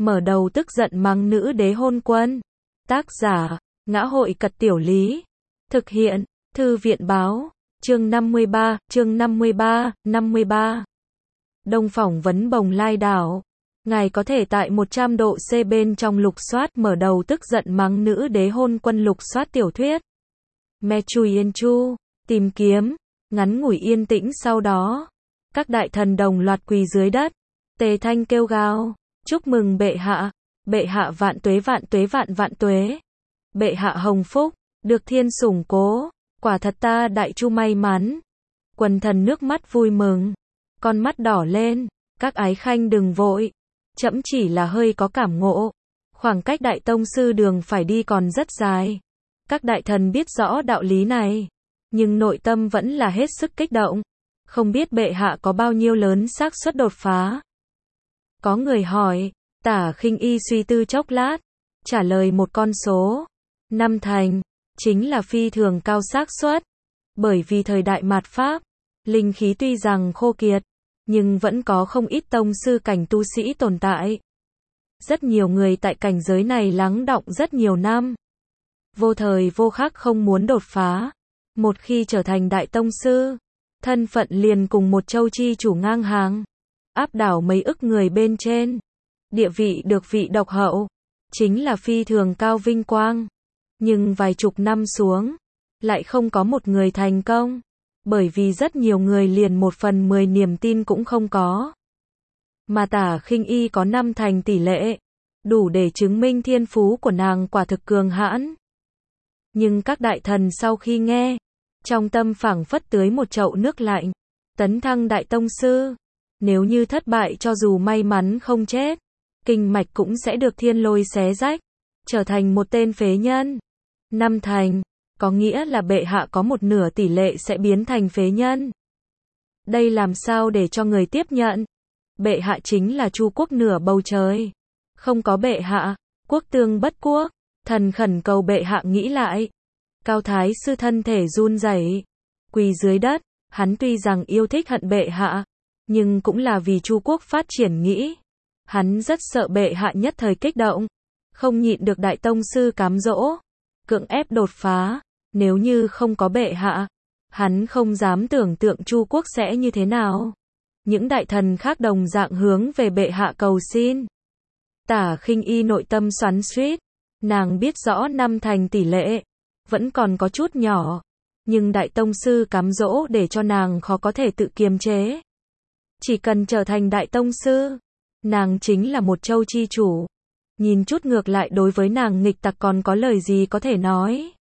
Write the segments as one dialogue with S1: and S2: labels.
S1: mở đầu tức giận mắng nữ đế hôn quân. Tác giả, Ngã hội Cật Tiểu Lý. Thực hiện, Thư viện Báo. Chương 53. Đông phỏng vấn Bồng Lai đảo. Ngài có thể tại 100 độ C bên trong lục soát mở đầu tức giận mắng nữ đế hôn quân lục soát tiểu thuyết. Me Chui Yên Chu, tìm kiếm, ngắn ngủi yên tĩnh sau đó. Các đại thần đồng loạt quỳ dưới đất. Tề Thanh kêu gào, chúc mừng bệ hạ vạn tuế vạn tuế. Bệ hạ hồng phúc, được thiên sủng cố, quả thật ta đại chu may mắn. Quần thần nước mắt vui mừng, con mắt đỏ lên, các ái khanh đừng vội. Trẫm chỉ là hơi có cảm ngộ, khoảng cách đại tông sư đường phải đi còn rất dài. Các đại thần biết rõ đạo lý này, nhưng nội tâm vẫn là hết sức kích động. Không biết bệ hạ có bao nhiêu lớn xác suất đột phá. Có người hỏi, Tả Khinh Y suy tư chốc lát, trả lời một con số, 5 thành, chính là phi thường cao xác suất. Bởi vì thời đại mạt Pháp, linh khí tuy rằng khô kiệt, nhưng vẫn có không ít tông sư cảnh tu sĩ tồn tại. Rất nhiều người tại cảnh giới này lắng đọng rất nhiều năm. Vô thời vô khắc không muốn đột phá. Một khi trở thành đại tông sư, thân phận liền cùng một châu chi chủ ngang hàng, áp đảo mấy ức người bên trên. Địa vị được vị độc hậu, chính là phi thường cao vinh quang. Nhưng vài chục năm xuống, lại không có một người thành công. Bởi vì rất nhiều người liền 1/10 niềm tin cũng không có. Mà Tả Khinh Y có 5 thành tỷ lệ, đủ để chứng minh thiên phú của nàng quả thực cường hãn. Nhưng các đại thần sau khi nghe, trong tâm phảng phất tưới một chậu nước lạnh. Tấn thăng đại tông sư, nếu như thất bại cho dù may mắn không chết, kinh mạch cũng sẽ được thiên lôi xé rách, trở thành một tên phế nhân. 5 thành, có nghĩa là bệ hạ có 1/2 tỷ lệ sẽ biến thành phế nhân. Đây làm sao để cho người tiếp nhận? Bệ hạ chính là Chu quốc nửa bầu trời. Không có bệ hạ, quốc tương bất quốc. Thần khẩn cầu bệ hạ nghĩ lại. Cao Thái sư thân thể run rẩy, quỳ dưới đất. Hắn tuy rằng yêu thích hận bệ hạ, nhưng cũng là vì Chu quốc phát triển nghĩ. Hắn rất sợ bệ hạ nhất thời kích động, không nhịn được đại tông sư cám dỗ, cưỡng ép đột phá. Nếu như không có bệ hạ, hắn không dám tưởng tượng Chu quốc sẽ như thế nào. Những đại thần khác đồng dạng hướng về bệ hạ cầu xin. Tả Khinh Y nội tâm xoắn xuýt, nàng biết rõ 5 thành tỷ lệ, vẫn còn có chút nhỏ, nhưng đại tông sư cám dỗ để cho nàng khó có thể tự kiềm chế. Chỉ cần trở thành đại tông sư, nàng chính là một châu chi chủ. Nhìn chút ngược lại đối với nàng nghịch tặc còn có lời gì có thể nói.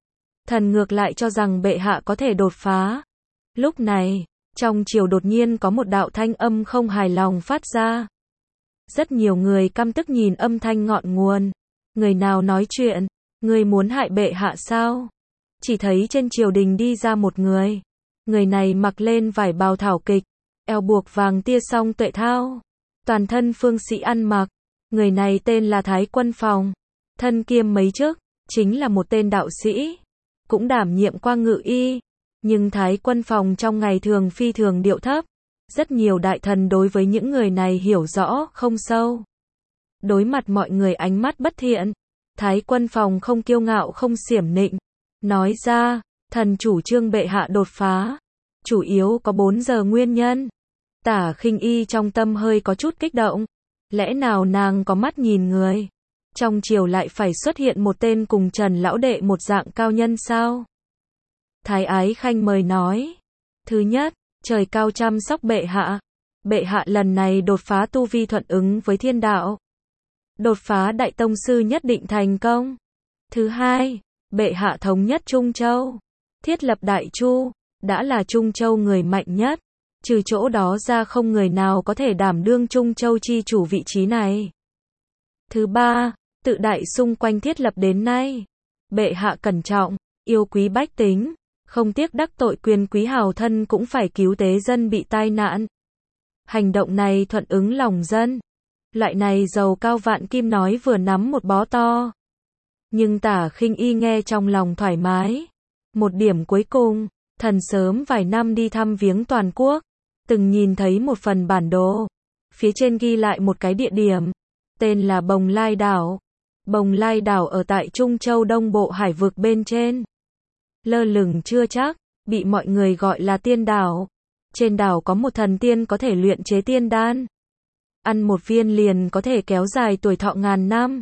S1: Thần ngược lại cho rằng bệ hạ có thể đột phá. Lúc này, trong triều đột nhiên có một đạo thanh âm không hài lòng phát ra. Rất nhiều người căm tức nhìn âm thanh ngọn nguồn. Người nào nói chuyện? Người muốn hại bệ hạ sao? Chỉ thấy trên triều đình đi ra một người. Người này mặc lên vải bào thảo kịch, eo buộc vàng tia song tuệ thao, toàn thân phương sĩ ăn mặc. Người này tên là Thái Quân Phòng, thân kiêm mấy chức, chính là một tên đạo sĩ, cũng đảm nhiệm qua ngự y. Nhưng Thái Quân Phòng trong ngày thường phi thường điệu thấp. Rất nhiều đại thần đối với những người này hiểu rõ không sâu. Đối mặt mọi người ánh mắt bất thiện, Thái Quân Phòng không kiêu ngạo không xiểm nịnh, nói ra, thần chủ trương bệ hạ đột phá, chủ yếu có 4 giờ nguyên nhân. Tả Khinh Y trong tâm hơi có chút kích động. Lẽ nào nàng có mắt nhìn người? Trong triều lại phải xuất hiện một tên cùng Trần lão đệ một dạng cao nhân sao? Thái Ái Khanh mời nói. Thứ nhất, trời cao chăm sóc bệ hạ. Bệ hạ lần này đột phá tu vi thuận ứng với thiên đạo. Đột phá đại tông sư nhất định thành công. Thứ hai, bệ hạ thống nhất Trung Châu. Thiết lập Đại Chu, đã là Trung Châu người mạnh nhất. Trừ chỗ đó ra không người nào có thể đảm đương Trung Châu chi chủ vị trí này. Thứ ba, tự đại xung quanh thiết lập đến nay. Bệ hạ cẩn trọng, yêu quý bách tính, không tiếc đắc tội quyền quý hào thân cũng phải cứu tế dân bị tai nạn. Hành động này thuận ứng lòng dân. Loại này giàu cao vạn kim nói vừa nắm một bó to. Nhưng Tả Khinh Y nghe trong lòng thoải mái. Một điểm cuối cùng, thần sớm vài năm đi thăm viếng toàn quốc, từng nhìn thấy một phần bản đồ. Phía trên ghi lại một cái địa điểm. tên là Bồng Lai đảo. Bồng Lai đảo ở tại Trung Châu Đông Bộ hải vực bên trên. Lơ lửng chưa chắc, bị mọi người gọi là tiên đảo. Trên đảo có một thần tiên có thể luyện chế tiên đan. Ăn một viên liền có thể kéo dài tuổi thọ ngàn năm.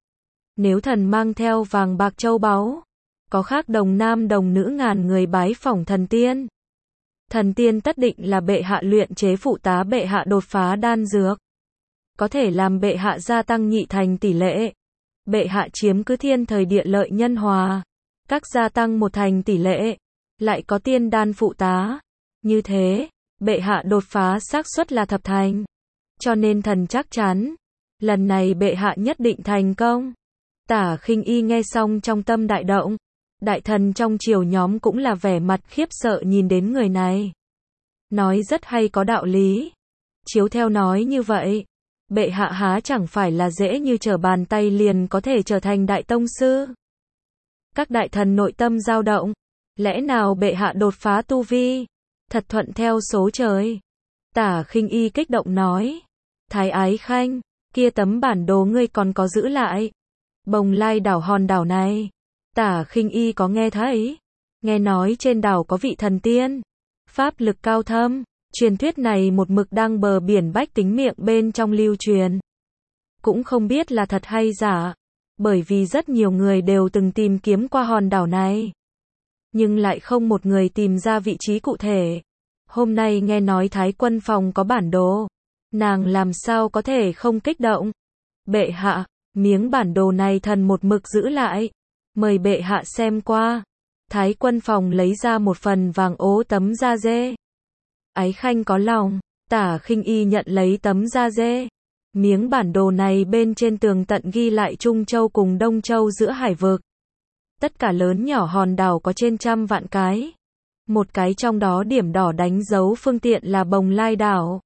S1: Nếu thần mang theo vàng bạc châu báu, có khác đồng nam đồng nữ ngàn người bái phỏng thần tiên. Thần tiên tất định là bệ hạ luyện chế phụ tá bệ hạ đột phá đan dược. Có thể làm bệ hạ gia tăng nhị thành tỷ lệ. Bệ hạ chiếm cứ thiên thời địa lợi nhân hòa. Các gia tăng một thành tỷ lệ. Lại có tiên đan phụ tá. Như thế, bệ hạ đột phá xác suất là thập thành. Cho nên thần chắc chắn, lần này bệ hạ nhất định thành công. Tả Khinh Y nghe xong trong tâm đại động. Đại thần trong triều nhóm cũng là vẻ mặt khiếp sợ nhìn đến người này. Nói rất hay có đạo lý. Chiếu theo nói như vậy, bệ hạ há chẳng phải là dễ như trở bàn tay liền có thể trở thành đại tông sư. Các đại thần nội tâm dao động. Lẽ nào bệ hạ đột phá tu vi? Thật thuận theo số trời. Tả Khinh Y kích động nói. Thái Ái Khanh, kia tấm bản đồ ngươi còn có giữ lại. Bồng Lai đảo hòn đảo này. Tả Khinh Y có nghe thấy. Nghe nói trên đảo có vị thần tiên. Pháp lực cao thâm. Truyền thuyết này một mực đang bờ biển bách tính miệng bên trong lưu truyền. Cũng không biết là thật hay giả. Bởi vì rất nhiều người đều từng tìm kiếm qua hòn đảo này. Nhưng lại không một người tìm ra vị trí cụ thể. Hôm nay nghe nói Thái Quân Phòng có bản đồ. Nàng làm sao có thể không kích động. Bệ hạ, miếng bản đồ này thần một mực giữ lại. Mời bệ hạ xem qua. Thái Quân Phòng lấy ra một phần vàng ố tấm da dê. Ái Khanh có lòng. Tả Khinh Y nhận lấy tấm da dê. Miếng bản đồ này bên trên tường tận ghi lại Trung Châu cùng Đông Châu giữa hải vực. Tất cả lớn nhỏ hòn đảo có trên 100 vạn cái. Một cái trong đó điểm đỏ đánh dấu phương tiện là Bồng Lai đảo.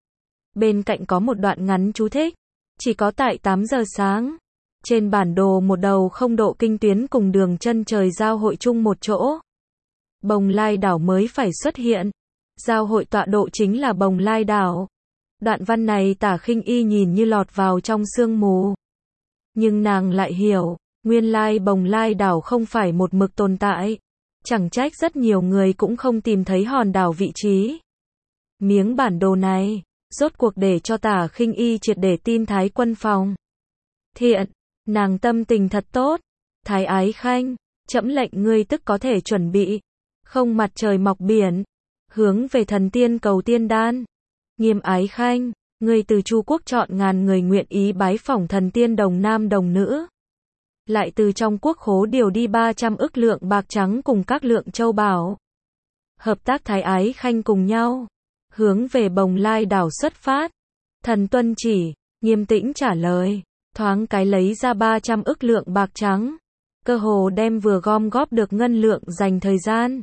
S1: Bên cạnh có một đoạn ngắn chú thích. Chỉ có tại 8 giờ sáng. Trên bản đồ một đầu không độ kinh tuyến cùng đường chân trời giao hội chung một chỗ. Bồng Lai đảo mới phải xuất hiện. Giao hội tọa độ chính là Bồng Lai đảo. Đoạn văn này Tả Khinh Y nhìn như lọt vào trong sương mù. Nhưng nàng lại hiểu, nguyên lai Bồng Lai đảo không phải một mực tồn tại. Chẳng trách rất nhiều người cũng không tìm thấy hòn đảo vị trí. Miếng bản đồ này, rốt cuộc để cho Tả Khinh Y triệt để tin Thái Quân Phòng. Thiện, nàng tâm tình thật tốt. Thái Ái Khanh, trẫm lệnh ngươi tức có thể chuẩn bị. Không mặt trời mọc biển. Hướng về thần tiên cầu tiên đan. Nghiêm Ái Khanh, ngươi từ Chu quốc chọn ngàn người nguyện ý bái phỏng thần tiên đồng nam đồng nữ. Lại từ trong quốc khố điều đi 300 ức lượng bạc trắng cùng các lượng châu báu. Hợp tác Thái Ái Khanh cùng nhau. Hướng về Bồng Lai đảo xuất phát. Thần tuân chỉ, Nghiêm tĩnh trả lời. Thoáng cái lấy ra 300 ức lượng bạc trắng. Cơ hồ đem vừa gom góp được ngân lượng dành thời gian.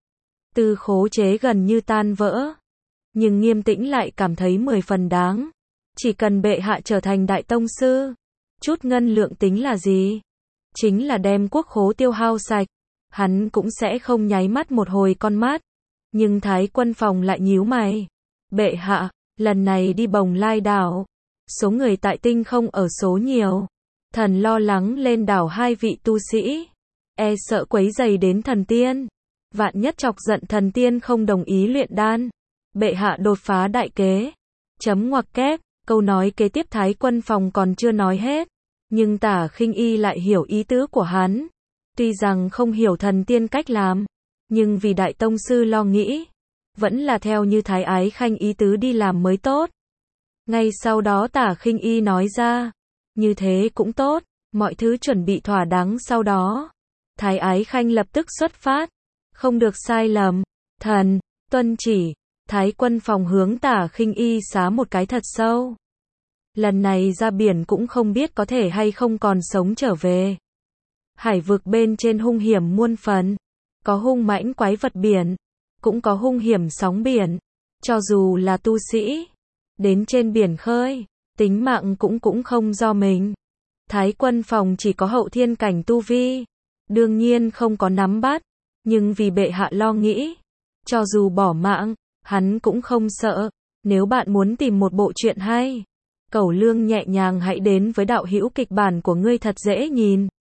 S1: Từ khố chế gần như tan vỡ. Nhưng Nghiêm tĩnh lại cảm thấy 10 phần đáng. Chỉ cần bệ hạ trở thành đại tông sư. Chút ngân lượng tính là gì? Chính là đem quốc khố tiêu hao sạch. Hắn cũng sẽ không nháy mắt một hồi con mắt. Nhưng Thái Quân Phòng lại nhíu mày. Bệ hạ, lần này đi Bồng Lai đảo. Số người tại tinh không ở số nhiều. Thần lo lắng lên đảo hai vị tu sĩ. E sợ quấy rầy đến thần tiên. Vạn nhất chọc giận thần tiên không đồng ý luyện đan. Bệ hạ đột phá đại kế. Chấm ngoặc kép, câu nói kế tiếp Thái Quân Phòng còn chưa nói hết. Nhưng Tả Khinh Y lại hiểu ý tứ của hắn. Tuy rằng không hiểu thần tiên cách làm. Nhưng vì đại tông sư lo nghĩ. Vẫn là theo như Thái Ái Khanh ý tứ đi làm mới tốt. Ngay sau đó Tả Khinh Y nói ra. Như thế cũng tốt. Mọi thứ chuẩn bị thỏa đáng sau đó. Thái Ái Khanh lập tức xuất phát. Không được sai lầm. Thần, tuân chỉ. Thái Quân Phòng hướng Tả Khinh Y xá một cái thật sâu. Lần này ra biển cũng không biết có thể hay không còn sống trở về. Hải vực bên trên hung hiểm muôn phần. Có hung mãnh quái vật biển. Cũng có hung hiểm sóng biển. Cho dù là tu sĩ. Đến trên biển khơi. Tính mạng cũng không do mình. Thái Quân Phòng chỉ có hậu thiên cảnh tu vi. Đương nhiên không có nắm bắt. Nhưng vì bệ hạ lo nghĩ. Cho dù bỏ mạng. Hắn cũng không sợ. Nếu bạn muốn tìm một bộ truyện hay. Cẩu Lương nhẹ nhàng hãy đến với đạo hữu kịch bản của ngươi thật dễ nhìn.